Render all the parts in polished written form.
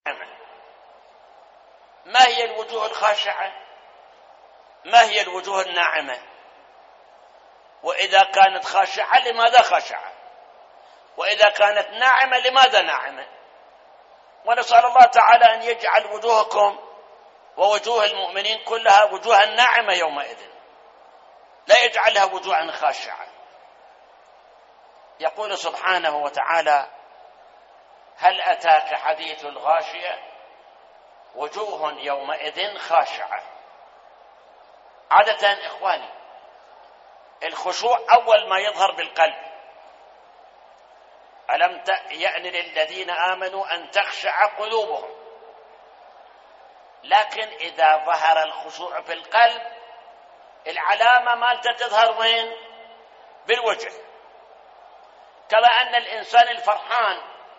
ما هي الوجوه الخاشعة؟ ما هي الوجوه الناعمة؟ وإذا كانت خاشعة لماذا خاشعة؟ وإذا كانت ناعمة لماذا ناعمة؟ ونسأل الله تعالى أن يجعل وجوهكم ووجوه المؤمنين كلها وجوها ناعمة يومئذ، لا يجعلها وجوها خاشعة. يقول سبحانه وتعالى: هل أتاك حديث الغاشية وجوه يومئذ خاشعة. عادة إخواني الخشوع أول ما يظهر بالقلب، ألم يأن للذين آمنوا أن تخشع قلوبهم، لكن إذا ظهر الخشوع في القلب العلامة مالته تظهر وين؟ بالوجه. كما أن الإنسان الفرحان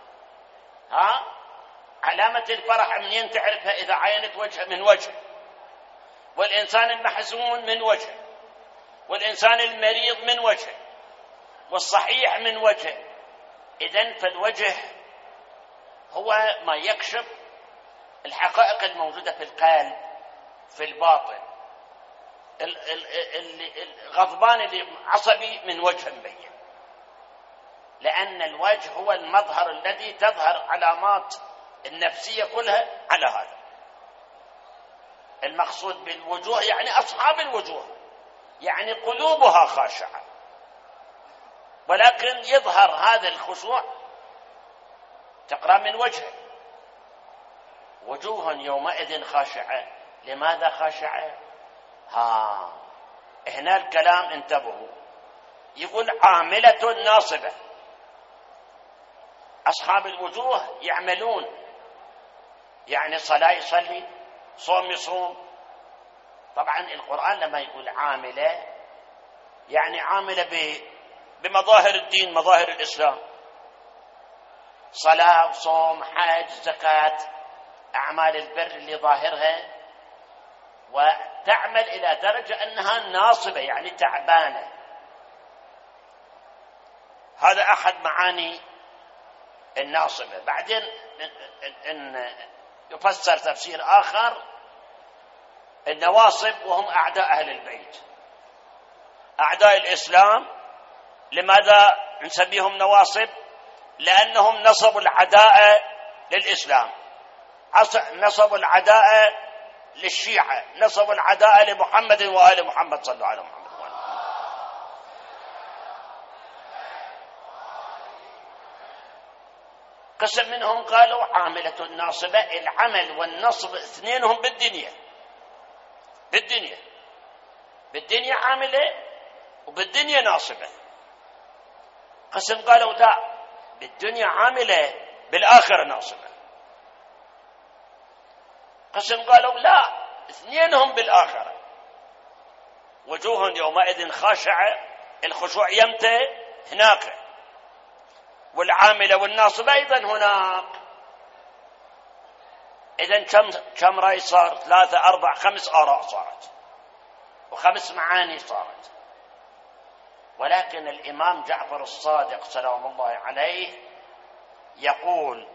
علامة الفرح منين تعرفها؟ إذا عينت وجهه من وجه، والإنسان المحزون من وجه، والإنسان المريض من وجه، والصحيح من وجه. إذن فالوجه هو ما يكشف الحقائق الموجودة في القلب في الباطن. الغضبان اللي عصبي من وجه مبين، لأن الوجه هو المظهر الذي تظهر علامات النفسية كلها على هذا. المقصود بالوجوه يعني أصحاب الوجوه، يعني قلوبها خاشعة، ولكن يظهر هذا الخشوع تقرأ من وجهه. وجوه يومئذ خاشعة. لماذا خاشعة؟ هنا الكلام انتبهوا، يقول عاملة ناصبة. أصحاب الوجوه يعملون، يعني صلاة يصلي، صوم يصوم. طبعا القرآن لما يقول عاملة يعني عاملة بمظاهر الدين، مظاهر الإسلام، صلاة وصوم حج زكاة، أعمال البر اللي ظاهرها، وتعمل إلى درجة أنها ناصبة يعني تعبانة. هذا أحد معاني الناصبة. بعدين إن يفسر تفسير آخر النواصب وهم أعداء أهل البيت، أعداء الإسلام. لماذا نسميهم نواصب؟ لأنهم نصبوا العداء للإسلام، نصبوا العداء للشيعة، نصبوا العداء لمحمد وآل محمد صلى الله عليه وسلم. قسم منهم قالوا عاملة ناصبة. العمل والنصب اثنينهم بالدنيا عاملة وبالدنيا ناصبة. قسم قالوا لا، بالدنيا عاملة بالآخرة ناصبة. قسم قالوا لا، اثنينهم بالآخرة. وجوه يومئذ خاشعة، الخشوع يمتى؟ هناك، والعاملة والناصبة أيضا هناك. إذن كم رأي صار؟ 3 4 5 آراء صارت، و5 معاني صارت. ولكن الإمام جعفر الصادق سلام الله عليه يقول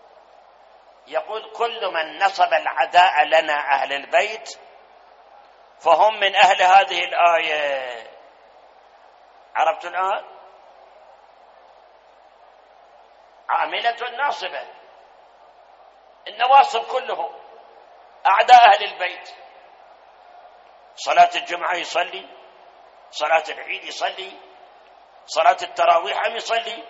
كل من نصب العداء لنا أهل البيت فهم من أهل هذه الآية. عرفت الآن؟ عاملة ناصبة، النواصب كلهم أعداء أهل البيت. صلاة الجمعة يصلي، صلاة العيد يصلي، صلاة التراويح يصلي،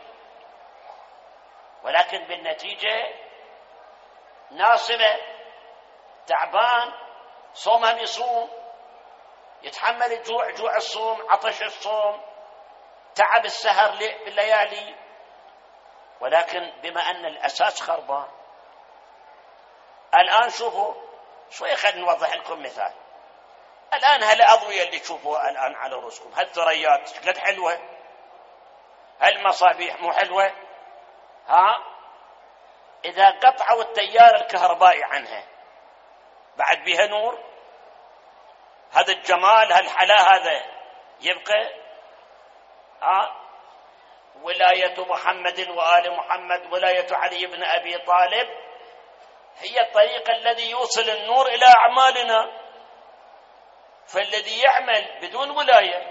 ولكن بالنتيجة ناصبة، تعبان. صومهم يصوم، يتحمل الجوع، جوع الصوم، عطش الصوم، تعب السهر بالليالي، ولكن بما أن الأساس خربان. الآن شوفوا شوي، خلينا نوضح لكم مثال. الآن هالأضوية اللي تشوفوها الآن على رؤوسكم، هالثريات قد حلوة، هالمصابيح مو حلوة؟ إذا قطعوا التيار الكهربائي عنها بعد بها نور؟ هذا الجمال هالحلا هذا يبقى؟ ولاية محمد وآل محمد، ولاية علي بن أبي طالب، هي الطريق الذي يوصل النور إلى أعمالنا. فالذي يعمل بدون ولاية،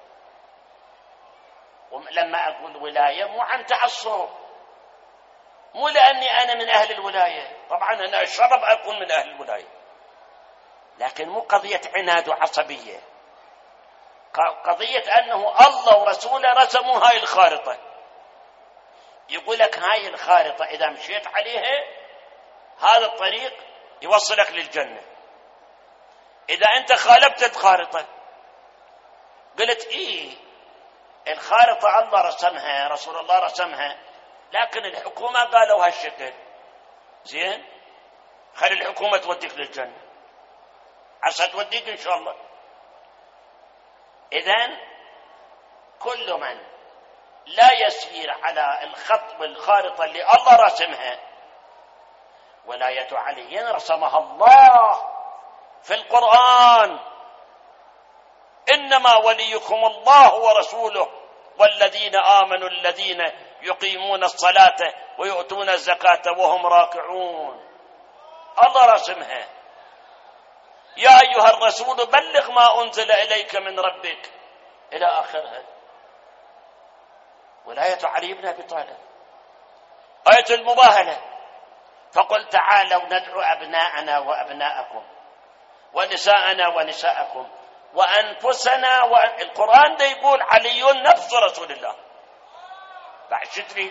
لما أقول ولاية مو عن تعصب، مو لأني أنا من أهل الولاية، طبعا أنا الشرف أكون من أهل الولاية، لكن مو قضية عناد وعصبية، قضية أنه الله ورسوله رسموا هاي الخارطة. يقول لك هاي الخارطة إذا مشيت عليها هذا الطريق يوصلك للجنة. إذا أنت خالفت الخارطة قلت إيه الخارطة الله رسمها، رسول الله رسمها، لكن الحكومة قالوا هالشكل، زين خلي الحكومة توديك للجنة، عسى توديك إن شاء الله. إذن كل من لا يسير على الخط والخارطة اللي الله رسمها، ولاية علي رسمها الله في القرآن، إنما وليكم الله ورسوله والذين آمنوا الذين يقيمون الصلاة ويؤتون الزكاة وهم راكعون. الله رسمها، يا أيها الرسول بلغ ما أنزل إليك من ربك إلى آخرها. ولاية علي بن أبي طالب آية المباهلة، فقل تعالوا ندعو أبناءنا وأبناءكم ونساءنا ونساءكم وأنفسنا القرآن ده يقول علي نفس رسول الله. بعد شتري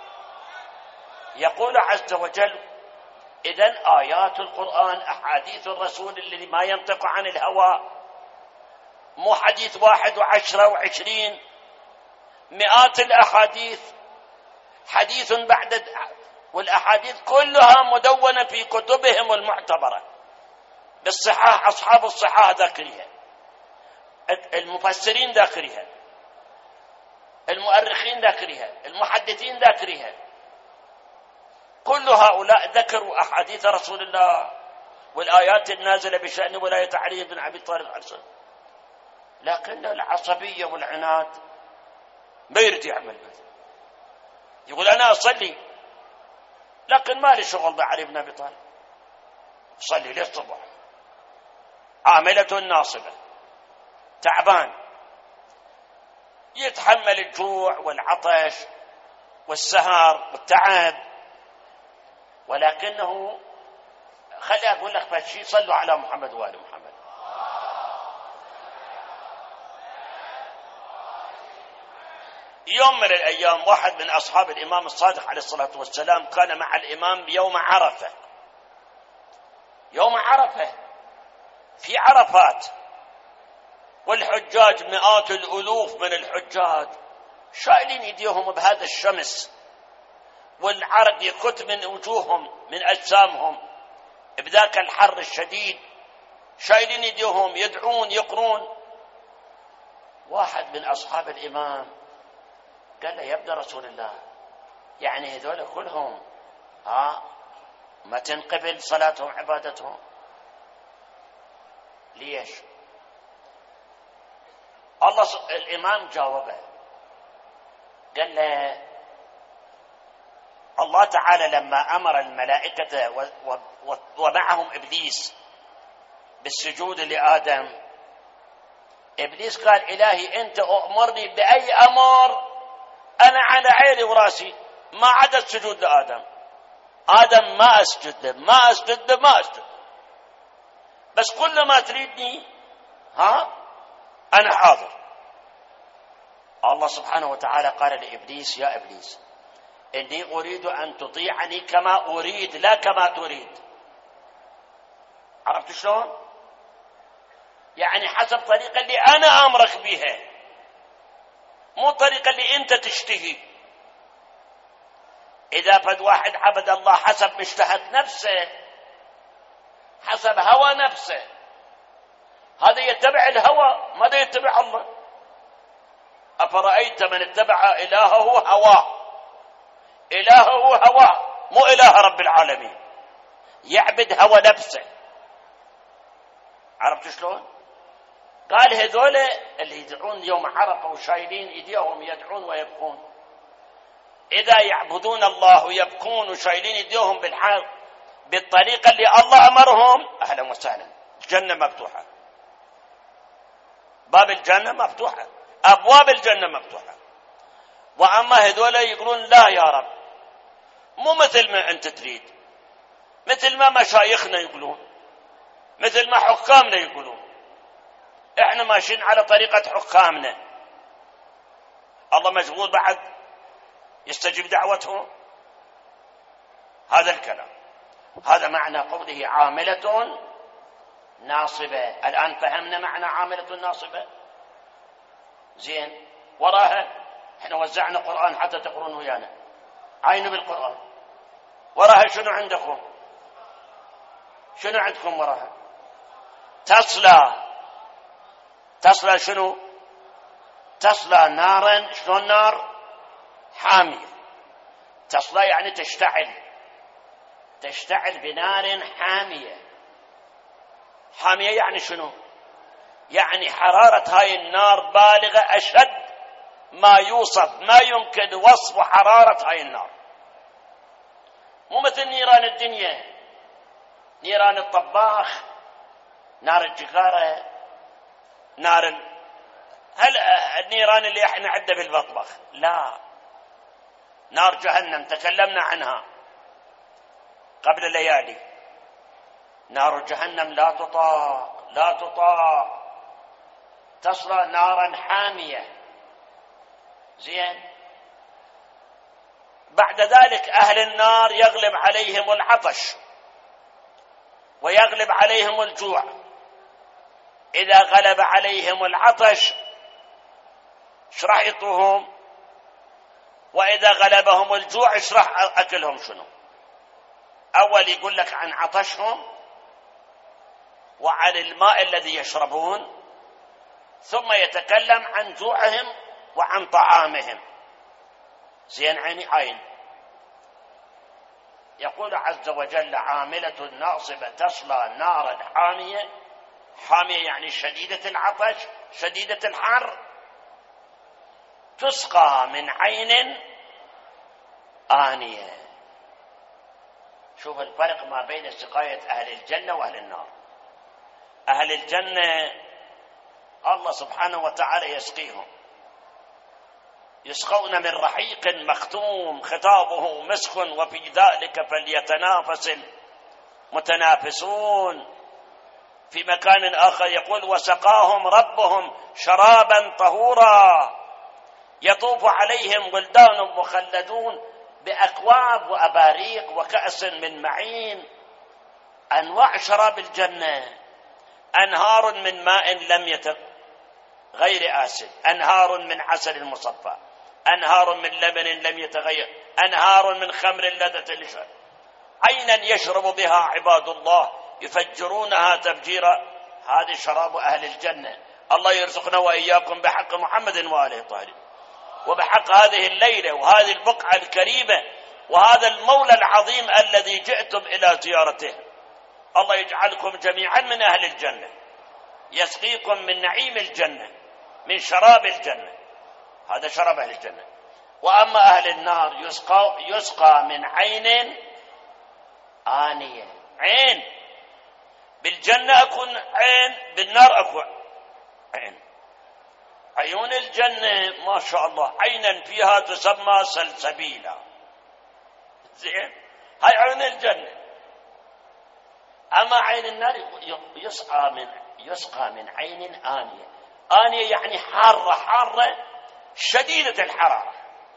يقول عز وجل إذن آيات القرآن أحاديث الرسول الذي ما ينطق عن الهوى، مو حديث 1 و10 و20، مئات الأحاديث، حديث بعد، والأحاديث كلها مدونة في كتبهم المعتبرة بالصحاح، أصحاب الصحاح ذاكريها، المفسرين ذاكريها، المؤرخين ذاكريها، المحدثين ذاكريها، كل هؤلاء ذكروا أحاديث رسول الله والآيات النازلة بشأن ولاية علي بن أبي طالب عنه. لكن العصبية والعناد ما يريد يعمل بذلك. يقول أنا أصلي لكن ما لي شغل بعلي بن أبي طالب، أصلي للصبح، عاملة ناصبة، تعبان، يتحمل الجوع والعطش والسهر والتعب، ولكنه خلي أقول لك فشي، صلوا على محمد وآل محمد. يوم من الأيام واحد من أصحاب الإمام الصادق عليه الصلاة والسلام كان مع الإمام يوم عرفة. يوم عرفة في عرفات، والحجاج مئات الألوف من الحجاج شايلين يديهم بهذا الشمس، والعرق يكت من وجوههم من أجسامهم بذاك الحر الشديد، شايلين يديهم يدعون يقرون. واحد من أصحاب الإمام قال له يا ابن رسول الله، يعني هذول كلهم ما تنقبل صلاتهم عبادتهم ليش؟ الإمام جاوبه قال له الله تعالى لما أمر الملائكة ومعهم إبليس بالسجود لآدم، إبليس قال إلهي أنت أؤمرني بأي أمر أنا على عيني وراسي ما عدا السجود لآدم. آدم ما أسجد له ما أسجد له ما أسجد، بس كل ما تريدني أنا حاضر. الله سبحانه وتعالى قال لإبليس يا إبليس إني أريد أن تطيعني كما أريد لا كما تريد. عرفت شلون؟ يعني حسب طريقة اللي أنا أمرك بها، مو طريقة اللي أنت تشتهي. إذا فد واحد عبد الله حسب مشتهى نفسه، حسب هوى نفسه، هذا يتبع الهوى، ماذا يتبع الله. أفرأيت من اتبع إلهه هواه، إلهه هواه مو إله رب العالمين، يعبد هوى نفسه. عرفت شلون؟ قال هذول اللي يدعون يوم عرفة وشايلين ايديهم يدعون ويبكون، إذا يعبدون الله ويبكون وشايلين ايديهم بالحال بالطريقة اللي الله أمرهم، أهلا وسهلا، الجنة مفتوحة، باب الجنة مفتوحة، أبواب الجنة مفتوحة. وأما هذول يقولون لا يا رب، مو مثل ما أنت تريد، مثل ما مشايخنا يقولون، مثل ما حكامنا يقولون، احنا ماشيين على طريقة حكامنا. الله مشغول بعد يستجيب دعوتهم؟ هذا الكلام، هذا معنى قوله عاملة ناصبة. الآن فهمنا معنى عاملة ناصبة؟ زين. وراها احنا وزعنا قرآن حتى تقرون ويانا، عينوا بالقرآن. وراها شنو عندكم؟ شنو عندكم وراها؟ تصلى شنو؟ تصلى نارا. شلون نار؟ حامية. تصلى يعني تشتعل بنار حامية. حامية يعني شنو؟ يعني حرارة هاي النار بالغة، أشد ما يوصف، ما يمكن وصف حرارة هاي النار. مو مثل نيران الدنيا، نيران الطباخ، نار الجغارة، النيران اللي احنا عندنا بالمطبخ. لا، نار جهنم تكلمنا عنها قبل ليالي. نار جهنم لا تطاق، تصلى نارا حامية. زين. بعد ذلك أهل النار يغلب عليهم العطش ويغلب عليهم الجوع. إذا غلب عليهم العطش ايش راح يعطوهم؟ وإذا غلبهم الجوع ايش راح أكلهم؟ شنو؟ أول يقول لك عن عطشهم وعن الماء الذي يشربون، ثم يتكلم عن جوعهم وعن طعامهم. زين. عين. يقول عز وجل عاملة ناصبة تصلى نارا حامية. حامية يعني شديدة العطش، شديدة الحر. تسقى من عين آنية. شوف الفرق ما بين سقاية أهل الجنة وأهل النار. أهل الجنة الله سبحانه وتعالى يسقيهم، يسقون من رحيق مختوم ختامه مسك وفي ذلك فليتنافس المتنافسون. في مكان آخر يقول وسقاهم ربهم شرابا طهورا يطوف عليهم ولدان مخلدون بأكواب وأباريق وكأس من معين. أنواع شراب الجنة: أنهار من ماء غير آسن، أنهار من عسل مصفى، أنهار من لبن لم يتغير، أنهار من خمر لذة للشرب، عينا يشرب بها عباد الله يفجرونها تفجيرا. هذا شراب أهل الجنة. الله يرزقنا وإياكم بحق محمد وآله الطاهرين، وبحق هذه الليلة وهذه البقعة الكريمة وهذا المولى العظيم الذي جئتم إلى زيارته. الله يجعلكم جميعا من أهل الجنة، يسقيكم من نعيم الجنة، من شراب الجنة. هذا شراب أهل الجنة. وأما أهل النار يسقى من عين آنية. عين بالجنة أكون عين، بالنار أكون عين. عيون الجنة ما شاء الله عينا فيها تسمى سلسبيلا. زين. هاي عيون الجنة. أما عين النار يسقى من عين آنية. آنية يعني حارة شديدة الحرارة.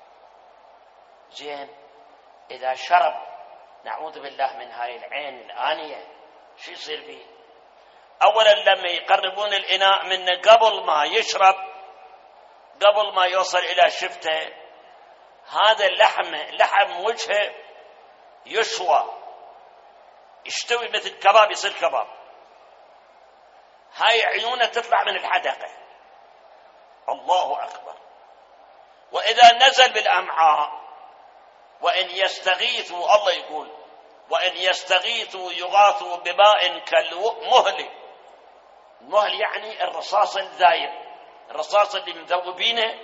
زين. إذا شرب نعوذ بالله من هاي العين الآنية شو يصير به؟ أولا لما يقربون الإناء منه قبل ما يشرب، قبل ما يوصل إلى شفته، هذا لحم وجهه يشوى، يشتوي مثل كباب، يصير كباب. هاي عيونه تطلع من الحدقة. الله أكبر. وإذا نزل بالأمعاء وإن يستغيثوا، الله يقول وإن يستغيثوا يغاثوا بماء كالمهل. المهل يعني الرصاص الذايب، الرصاص اللي مذوبينه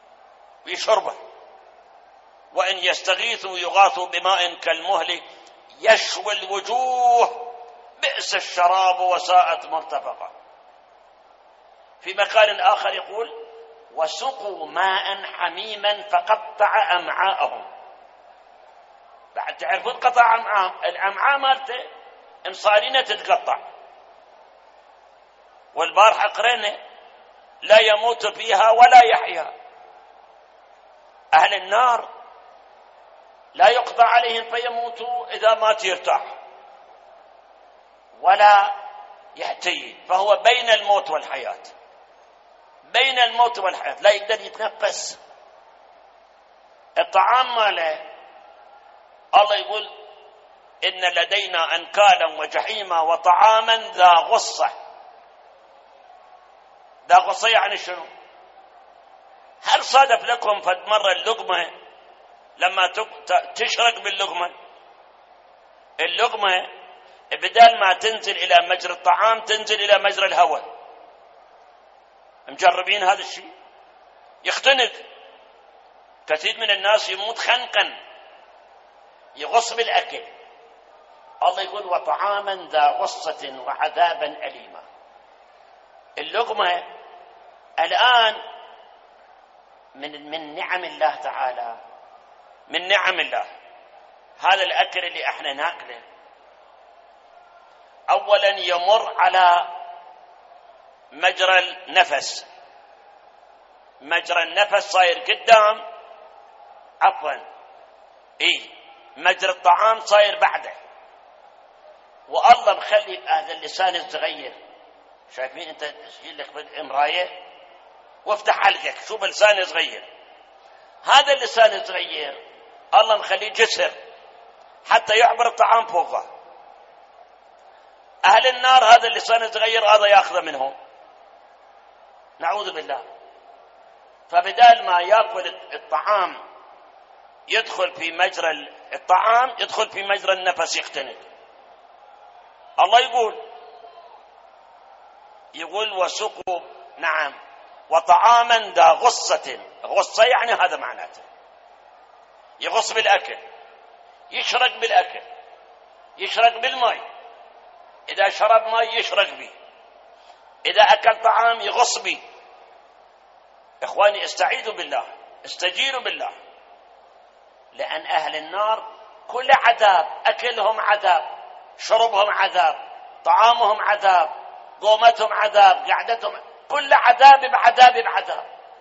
ويشربه. وإن يستغيثوا يغاثوا بماء كالمهل يشوي الوجوه، بئس الشراب وساءت مرتفقة. في مكان آخر يقول وسقوا ماء حميما فقطع أمعاءهم. بعد تعرفون قطع أمعاء، الأمعاء مالته مصارينة تتقطع، والبارحة قرينا لا يموت فيها ولا يحيا. أهل النار لا يقضى عليهم فيموتوا، إذا مات يرتاح ولا يحتي، فهو بين الموت والحياة، بين الموت والحياة، لا يقدر يتنفس. الطعام ماله الله يقول إن لدينا أنكالا وجحيما وطعاما ذا غصة. ذا غصة يعني شنو؟ هل صادف لكم فد مرة اللقمة لما تشرق باللقمة، اللقمة بدل ما تنزل إلى مجرى الطعام تنزل إلى مجرى الهواء؟ مجربين هذا الشيء؟ يختنق. كثير من الناس يموت خنقا، يغص بالأكل. الله يقول وطعاما ذا غصة وعذابا أليما. اللقمة الآن من نعم الله تعالى، من نعم الله. هذا الأكل اللي احنا ناكله أولا يمر على مجرى النفس، مجرى النفس صاير قدام، مجرى الطعام صاير بعده. والله مخلي هذا اللسان الصغير، شايفين انت تشيل لك بالمرايه وافتح حلقك شوف اللسان صغير، هذا اللسان الصغير الله مخليه جسر حتى يعبر الطعام فوقه. أهل النار هذا اللسان الصغير هذا يأخذ منهم، نعوذ بالله. فبدال ما يأكل الطعام يدخل في مجرى الطعام، يدخل في مجرى النفس يختنق. الله يقول وسقوا، نعم، وطعاما ذا غصة. غصة يعني هذا معناته يغص بالأكل، يشرق بالأكل، يشرق بالماء، إذا شرب ماء يشرق به، إذا أكل طعام يغص به. إخواني استعيذوا بالله، استجيروا بالله، لأن أهل النار كل عذاب، أكلهم عذاب، شربهم عذاب، طعامهم عذاب، قومتهم عذاب، قعدتهم، كل عذاب بعذاب بعذاب.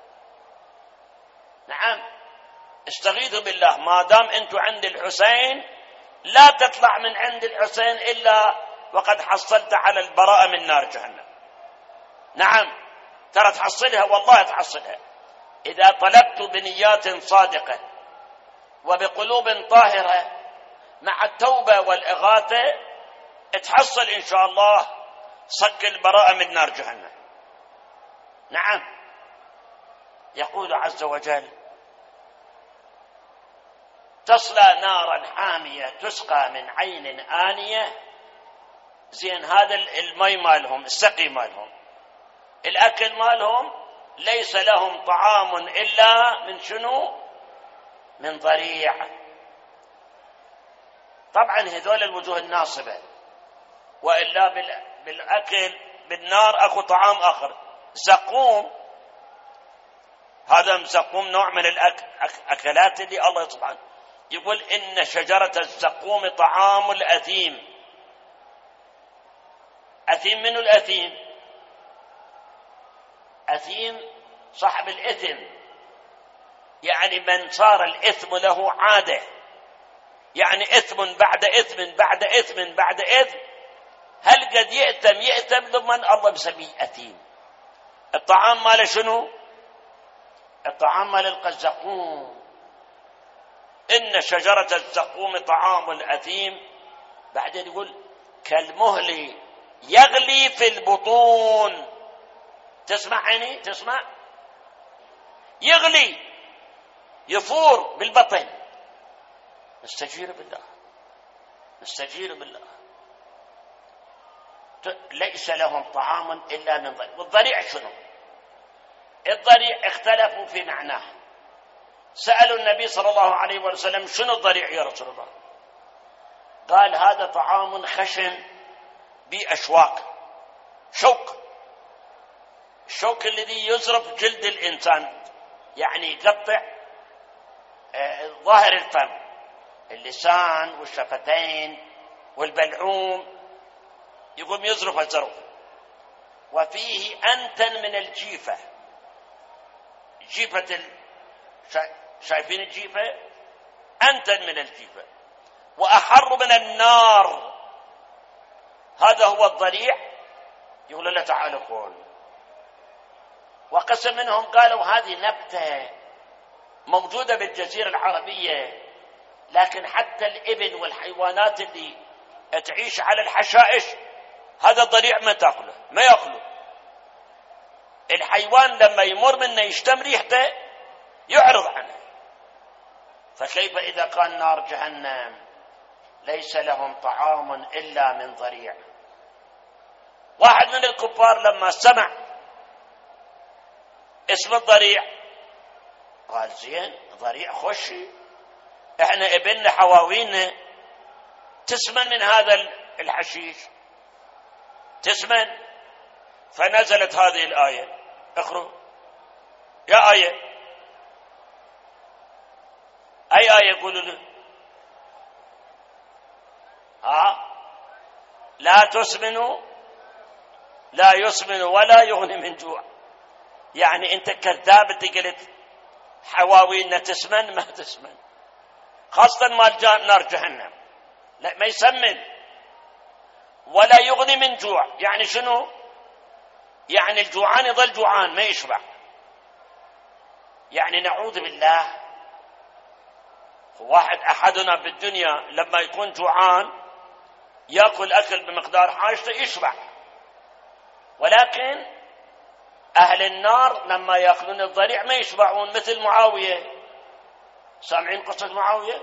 نعم، استغيثوا بالله. ما دام أنتم عند الحسين لا تطلع من عند الحسين إلا وقد حصلت على البراءة من نار جهنم. نعم، ترى تحصلها، والله تحصلها إذا طلبت بنيات صادقة وبقلوب طاهرة مع التوبة والإغاثة، تحصل إن شاء الله صك البراءة من نار جهنم. نعم، يقول عز وجل تصلى نارا حامية تسقى من عين آنية. زين، هذا الماء مالهم، السقي مالهم، الأكل مالهم، ليس لهم طعام إلا من شنو؟ من ضريع. طبعا هذول الوجوه الناصبة، وإلا بالأكل بالنار أكو طعام آخر، زقوم. هذا زقوم نوع من الأكلات اللي الله سبحانه يقول إن شجرة الزقوم طعام الأثيم. أثيم منه الأثيم؟ أثيم صاحب الإثم، يعني من صار الإثم له عادة، يعني إثم بعد إثم بعد إثم بعد إثم، هل قد يأتم ضمن الله بسميه أثيم. الطعام ماله شنو؟ الطعام مال الزقوم. إن شجرة الزقوم طعام الأثيم. بعدين يقول كالمهل يغلي في البطون. تسمع عيني؟ تسمع؟ يغلي، يفور بالبطن. نستجير بالله، نستجير بالله. ليس لهم طعام إلا من ضريع. والضريع شنو؟ الضريع اختلفوا في معناه. سألوا النبي صلى الله عليه وسلم شنو الضريع يا رسول الله؟ قال هذا طعام خشن بأشواك، شوك، الشوك الذي يزرف جلد الإنسان، يعني يقطع ظاهر الفم، اللسان والشفتين والبلعوم، يقوم يزرف الزرف. وفيه أنتن من الجيفة، جيفة شايفين الجيفة؟ أنتن من الجيفة، وأحر من النار. هذا هو الضريع. يقول له تعالوا كل. وقسم منهم قالوا هذه نبتة موجودة بالجزيرة العربية، لكن حتى الإبل والحيوانات اللي تعيش على الحشائش هذا الضريع ما تأكله، ما يأكله. الحيوان لما يمر منه يشتم ريحته يعرض عنه، فكيف إذا كان نار جهنم ليس لهم طعام إلا من ضريع. واحد من الكفار لما سمع اسم الضريع قال زين ضريع خشي، احنا ابننا حواوينا تسمن من هذا الحشيش، تسمن. فنزلت هذه الآية، اقرأ يا آية، أي آية يقولوا له؟ لا تسمنوا، لا يسمن ولا يغني من جوع. يعني انت كذاب، انت قلت حواوينا تسمن، ما تسمن، خاصة مال نار جهنم، لا ما يسمن ولا يغني من جوع. يعني شنو؟ يعني الجوعان يظل جوعان ما يشبع. يعني نعوذ بالله، واحد أحدنا بالدنيا لما يكون جوعان يأكل أكل بمقدار حاجته يشبع، ولكن أهل النار لما يأكلون الضريع ما يشبعون، مثل معاوية. سامعين قصة معاوية؟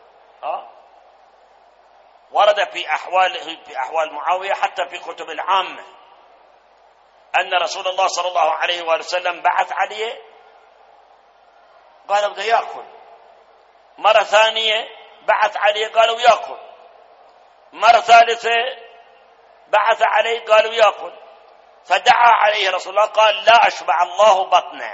ورد في أحوال معاوية حتى في كتب العامة أن رسول الله صلى الله عليه وسلم بعث عليه، قالوا بده يأكل. مرة ثانية بعث عليه قالوا يأكل. مرة ثالثة بعث عليه قالوا يأكل. فدعا عليه رسول الله قال لا أشبع الله بطنه،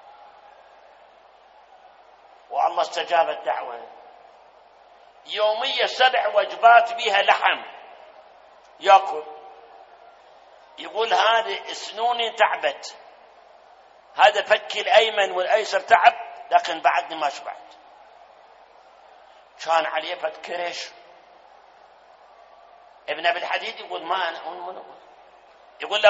والله استجاب الدعوة. يومية 7 وجبات بها لحم يأكل. يقول هذه سنوني تعبت، هذا فكي الأيمن والأيسر تعب، لكن بعدني ما شبعت. كان عليه فد كرش. ابن أبي الحديد يقول ما أنا يقول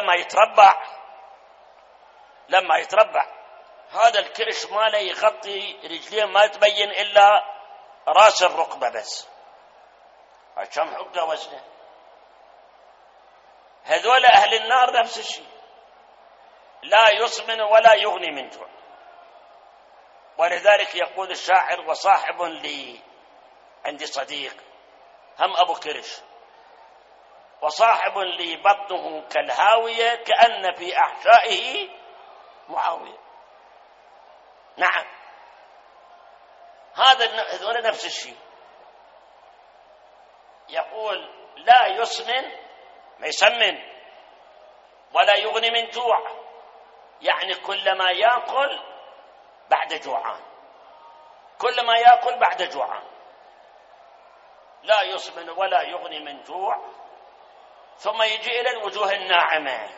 لما يتربع هذا الكرش ماله يغطي رجليه، ما تبين إلا راس الركبة بس. كم حقه وزنه. هذول أهل النار نفس الشيء، لا يسمن ولا يغني من جوع. ولذلك يقول الشاعر وصاحب لي، عندي صديق هم أبو كرش، وصاحب لي بطنه كالهاوية كأن في أحشائه معاوية. نعم، هذول نفس الشيء. يقول لا يسمن، ما يسمن، ولا يغني من جوع، يعني كلما يأكل بعد جوعان، كلما يأكل بعد جوعان. لا يسمن ولا يغني من جوع. ثم يجي إلى الوجوه الناعمة.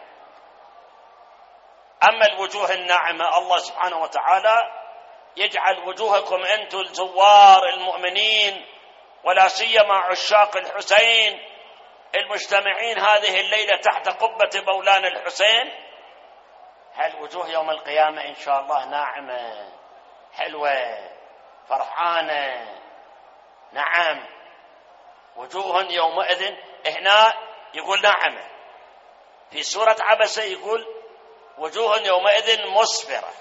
أما الوجوه الناعمة الله سبحانه وتعالى يجعل وجوهكم أنتم الزوار المؤمنين، ولا سيما عشاق الحسين المجتمعين هذه الليلة تحت قبة مولانا الحسين، هالوجوه يوم القيامة إن شاء الله ناعمة حلوة فرحانة. نعم، وجوه يومئذ، هنا يقول ناعمة، في سورة عبسة يقول وجوه يومئذ مسفرة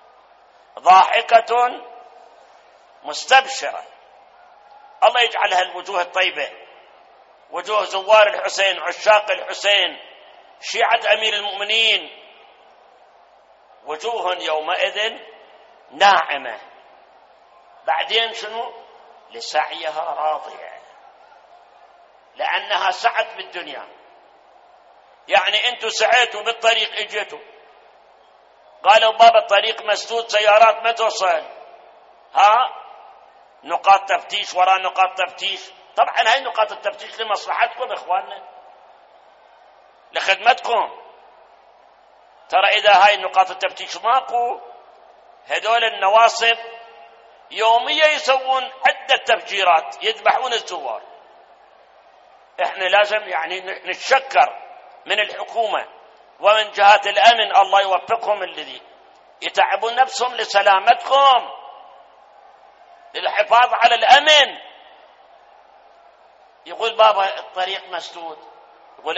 ضاحكة مستبشرة. الله يجعل هالوجوه الطيبة، وجوه زوار الحسين، عشاق الحسين، شيعة أمير المؤمنين، وجوه يومئذ ناعمة. بعدين شنو؟ لسعيها راضية. لأنها سعت بالدنيا. يعني أنتم سعيتوا بالطريق، اجيتوا قالوا باب الطريق مسدود، سيارات ما توصل، نقاط تفتيش وراء نقاط تفتيش. طبعا هاي نقاط التفتيش لمصلحتكم إخواننا، لخدمتكم. ترى إذا هاي نقاط التفتيش ماكو، هدول النواصب يوميا يسوون عدة تفجيرات يذبحون الزوار. احنا لازم يعني نتشكر من الحكومة ومن جهات الأمن، الله يوفقهم، الذي يتعبون نفسهم لسلامتكم، للحفاظ على الأمن. يقول بابا الطريق مسدود، يقول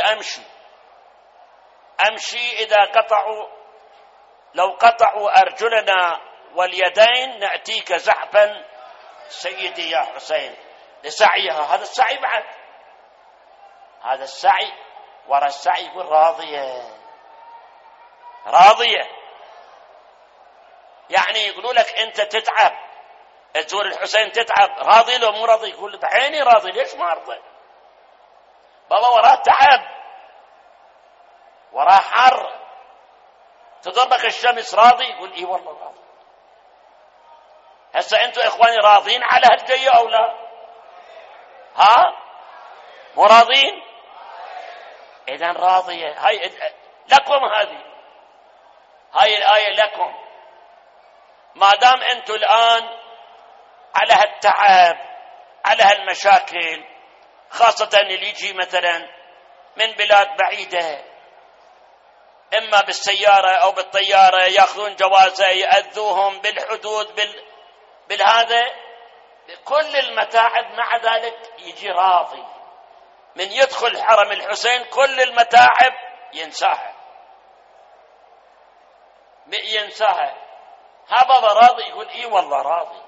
أمشي إذا لو قطعوا أرجلنا واليدين نأتيك زحفا سيدي يا حسين لسعيها. هذا السعي بعد، هذا السعي وراء السعي. يقول راضية. يعني يقولوا لك أنت تتعب تزور الحسين، تتعب، راضي لو مو راضي؟ يقول بعيني راضي، ليش ما أرضي؟ بابا وراه تعب، وراه حر، تضربك الشمس، راضي؟ يقول إيه والله راضي. هسه أنتم إخواني راضين على هالجية أو لا؟ مو راضين؟ إذن راضية. هاي لكم، هاي الآية لكم. ما دام أنتم الآن على هالتعب، على هالمشاكل، خاصة اللي يجي مثلا من بلاد بعيدة، إما بالسيارة أو بالطيارة، يأخذون جوازة، يأذوهم بالحدود بالهذا، كل المتاعب، مع ذلك يجي راضي. من يدخل حرم الحسين كل المتاعب ينساها. بابا راضي؟ يقول إيه والله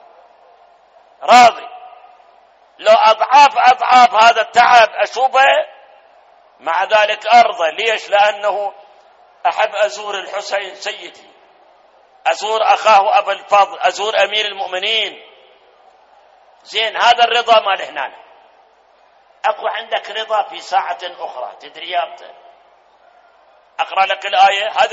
راضي. لو أضعاف هذا التعب أشوفه، مع ذلك أرضى. ليش؟ لأنه أحب أزور الحسين سيدي، أزور أخاه أبا الفضل، أزور أمير المؤمنين. زين، هذا الرضا مال هنا. أكو عندك رضا في ساعة أخرى، تدري يا أبتل؟ أقرأ لك الآية هذه.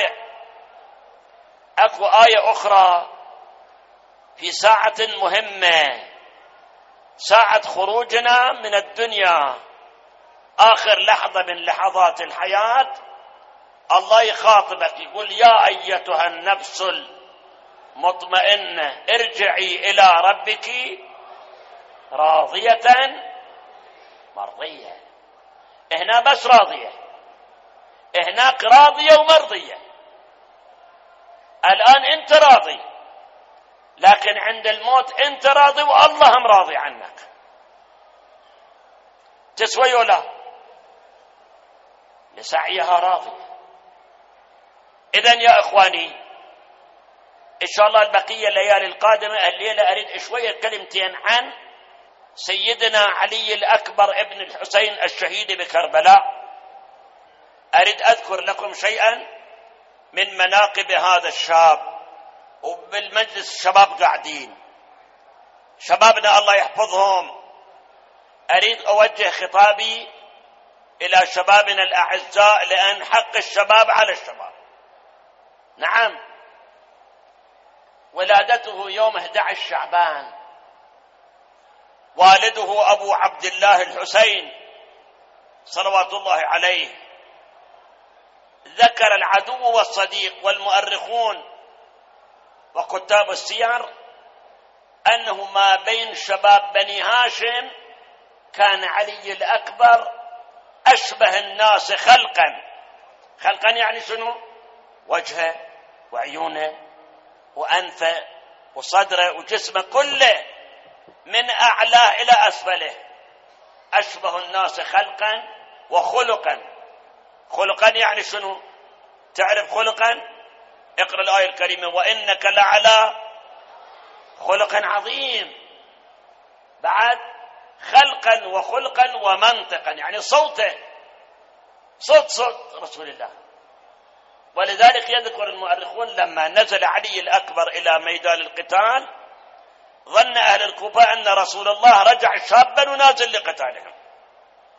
أكو آية أخرى في ساعة مهمة، ساعة خروجنا من الدنيا، آخر لحظة من لحظات الحياة. الله يخاطبك يقول يا أيتها النفس المطمئنة ارجعي إلى ربك راضية مرضية. هنا بس راضية، هناك راضية ومرضية. الآن أنت راضي، لكن عند الموت أنت راضي والله هم راضي عنك. تسوي ولا؟ لسعيها راضية. إذن يا إخواني، إن شاء الله البقية الليالي القادمة، الليلة أريد شوية كلمتين عن سيدنا علي الأكبر ابن الحسين الشهيد بكربلاء. أريد أذكر لكم شيئا من مناقب هذا الشاب. وبالمجلس الشباب قاعدين، شبابنا الله يحفظهم، أريد أوجه خطابي إلى شبابنا الأعزاء، لأن حق الشباب على الشباب. نعم، ولادته يوم 11 شعبان، والده أبو عبد الله الحسين صلوات الله عليه. ذكر العدو والصديق والمؤرخون وكتاب السير أنه ما بين شباب بني هاشم كان علي الأكبر أشبه الناس خلقا يعني شنو؟ وجهه وعيونه وأنفه وصدره وجسمه كله من أعلاه إلى أسفله أشبه الناس خلقا وخلقا. خلقا يعني شنو؟ تعرف خلقا؟ اقرأ الآية الكريمة وإنك لعلى خلق عظيم. بعد خلقا وخلقا ومنطقا يعني صوته، صوت رسول الله. ولذلك يذكر المؤرخون لما نزل علي الأكبر إلى ميدان القتال ظن أهل الكوفة أن رسول الله رجع شابا ونازل لقتالهم،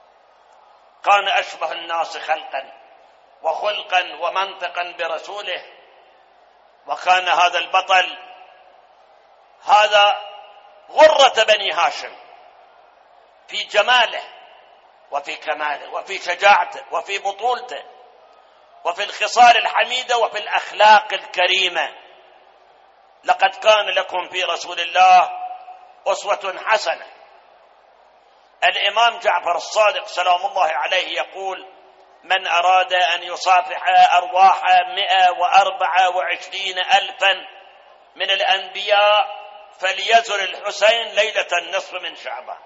كان أشبه الناس خلقا وخلقا ومنطقا برسوله، وكان هذا البطل هذا غرة بني هاشم في جماله وفي كماله وفي شجاعته وفي بطولته وفي الخصال الحميدة وفي الأخلاق الكريمة. لقد كان لكم في رسول الله أسوة حسنة. الإمام جعفر الصادق سلام الله عليه يقول: من أراد أن يصافح أرواح 124,000 من الأنبياء فليزر الحسين ليلة النصف من شعبان.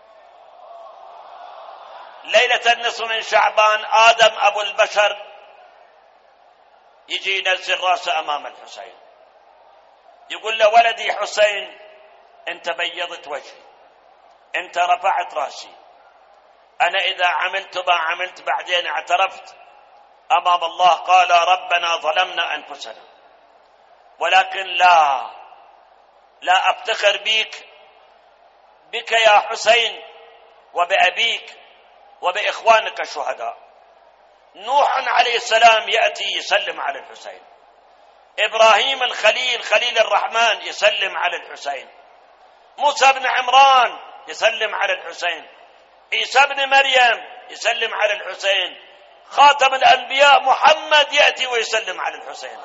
ليلة النصف من شعبان آدم أبو البشر يجي ينزل راسه أمام الحسين، يقول له: ولدي حسين، أنت بيضت وجهي، أنت رفعت راسي، أنا إذا عملت ما عملت بعدين اعترفت أمام الله قال ربنا ظلمنا أنفسنا، ولكن لا أفتخر بك يا حسين وبأبيك وبإخوانك الشهداء. نوح عليه السلام يأتي يسلم على الحسين، إبراهيم الخليل خليل الرحمن يسلم على الحسين، موسى بن عمران يسلم على الحسين، عيسى بن مريم يسلم على الحسين، خاتم الأنبياء محمد يأتي ويسلم على الحسين.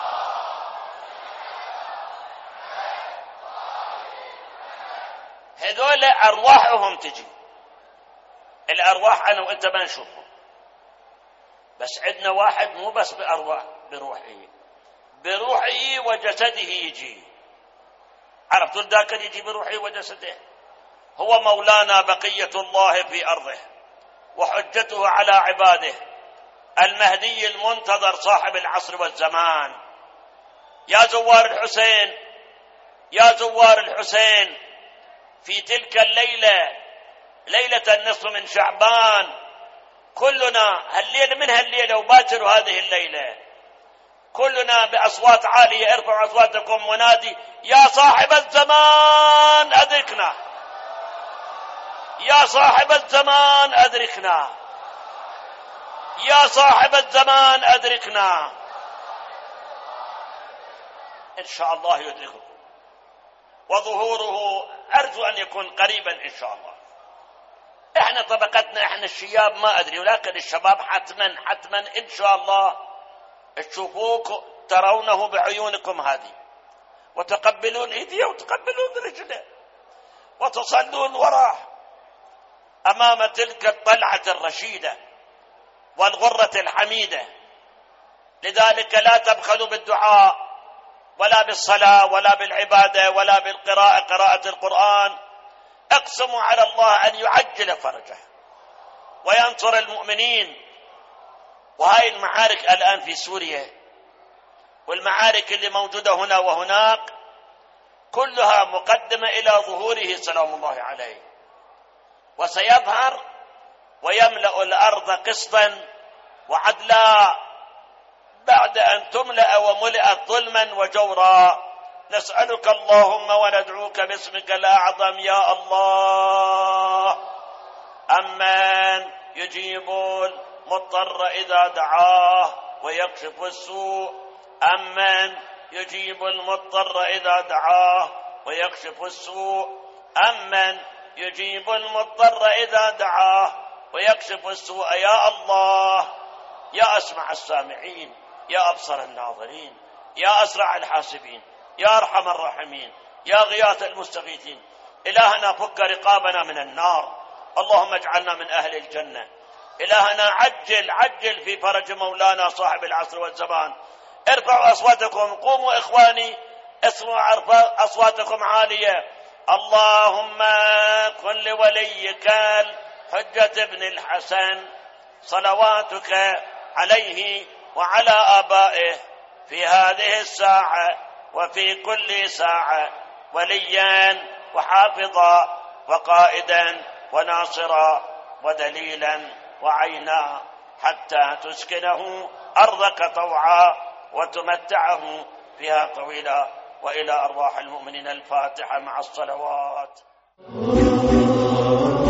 هذول أرواحهم تجي. الأرواح أنا وإنت ما نشوفهم، بس عندنا واحد مو بس بأرواح، بروحه وجسده يجي. عرفتوا ذاك يجي بروحه وجسده؟ هو مولانا بقية الله في أرضه وحجته على عباده، المهدي المنتظر صاحب العصر والزمان. يا زوار الحسين، يا زوار الحسين، في تلك الليلة، ليلة النصف من شعبان، كلنا هالليلة من هالليلة وباكر هذه الليلة كلنا بأصوات عالية ارفعوا أصواتكم ونادي: يا صاحب الزمان أدركنا، يا صاحب الزمان أدركنا، يا صاحب الزمان أدركنا. إن شاء الله يدرككم، وظهوره أرجو أن يكون قريبا إن شاء الله. إحنا طبقتنا، إحنا الشياب ما أدري، ولكن الشباب حتما إن شاء الله تشوفوك ترونه بعيونكم هذه، وتقبلون ايديه وتقبلون رجله وتصلون وراه امام تلك الطلعة الرشيدة والغرة الحميدة. لذلك لا تبخلوا بالدعاء ولا بالصلاة ولا بالعبادة ولا بالقراءة، قراءة القرآن. اقسموا على الله أن يعجل فرجه وينصر المؤمنين. وهاي المعارك الآن في سوريا والمعارك اللي موجودة هنا وهناك كلها مقدمة إلى ظهوره سلام الله عليه، وسيظهر ويملأ الأرض قسطا وعدلا بعد أن تملأ وملئت ظلما وجورا. نسألك اللهم وندعوك باسمك الأعظم يا الله، أمن يجيب المضطر إذا دعاه ويكشف السوء، أمن يجيب المضطر إذا دعاه ويكشف السوء، أمن يجيب المضطر إذا دعاه ويكشف السوء. يا الله، يا أسمع السامعين، يا أبصر الناظرين، يا أسرع الحاسبين، يا أرحم الراحمين، يا غياث المستغيثين. إلهنا فك رقابنا من النار، اللهم اجعلنا من أهل الجنة. إلهنا عجل في فرج مولانا صاحب العصر والزمان. ارفعوا أصواتكم، قوموا إخواني، اسمعوا أصواتكم عالية. اللهم كن لوليك الحجة بن الحسن صلواتك عليه وعلى آبائه في هذه الساعة وفي كل ساعة وليا وحافظا وقائدا وناصرا ودليلا وعينا، حتى تسكنه أرضك طوعا وتمتعه فيها طويلا. وإلى أرواح المؤمنين الفاتحة مع الصلوات.